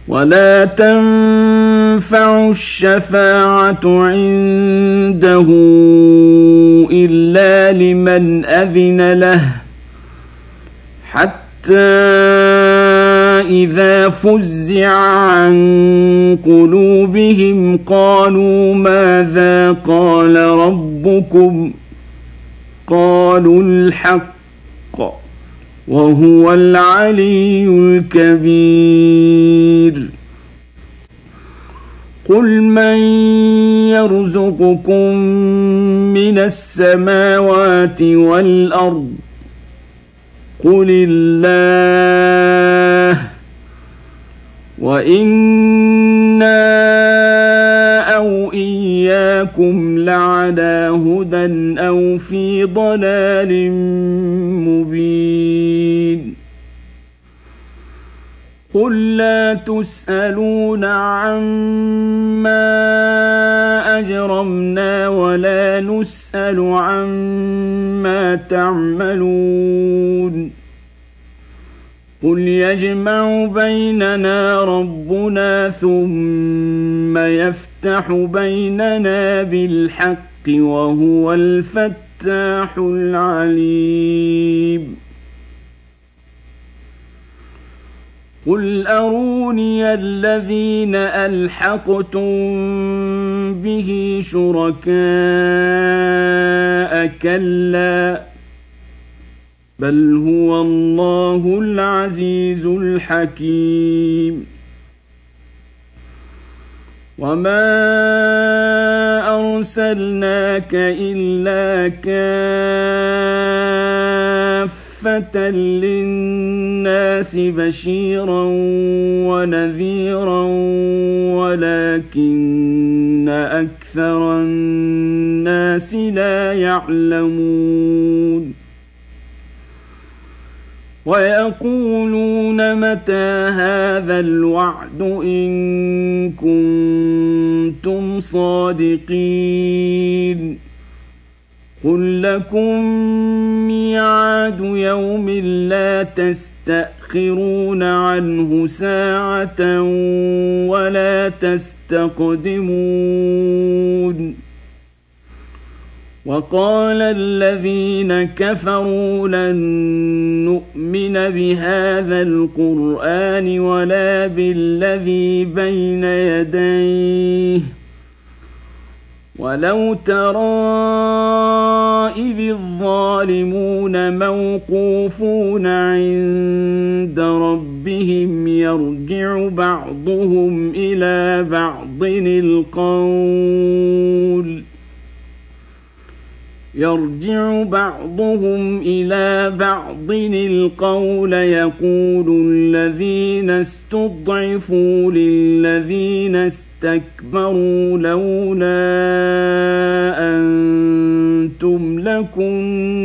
ولا تنفع الشفاعة عنده إلا لمن أذن له حتى إذا فزع عن قلوبهم قالوا ماذا قال ربكم قالوا الحق وهو العلي الكبير قل من يرزقكم من السماوات والأرض قل الله وإنا أو إياكم لعلى هدى أو في ضلال مبين قل لا تسألون عما أجرمنا ولا نسأل عما تعملون قل يجمع بيننا ربنا ثم يفتح بيننا بالحق وهو الفتاح العليم قل أروني الذين ألحقتم به شركاء كلا بل هو الله العزيز الحكيم وما أرسلناك إلا كافة للناس بشيرا ونذيرا ولكن أكثر الناس لا يعلمون ويقولون متى هذا الوعد إن كنتم صادقين قل لكم ميعاد يوم لا تستأخرون عنه ساعة ولا تستقدمون وقال الذين كفروا لن نؤمن بهذا القرآن ولا بالذي بين يديه ولو ترى إذ الظالمون موقوفون عند ربهم يرجع بعضهم إلى بعض القول يقول الذين استضعفوا للذين استكبروا لولا أنتم لكنا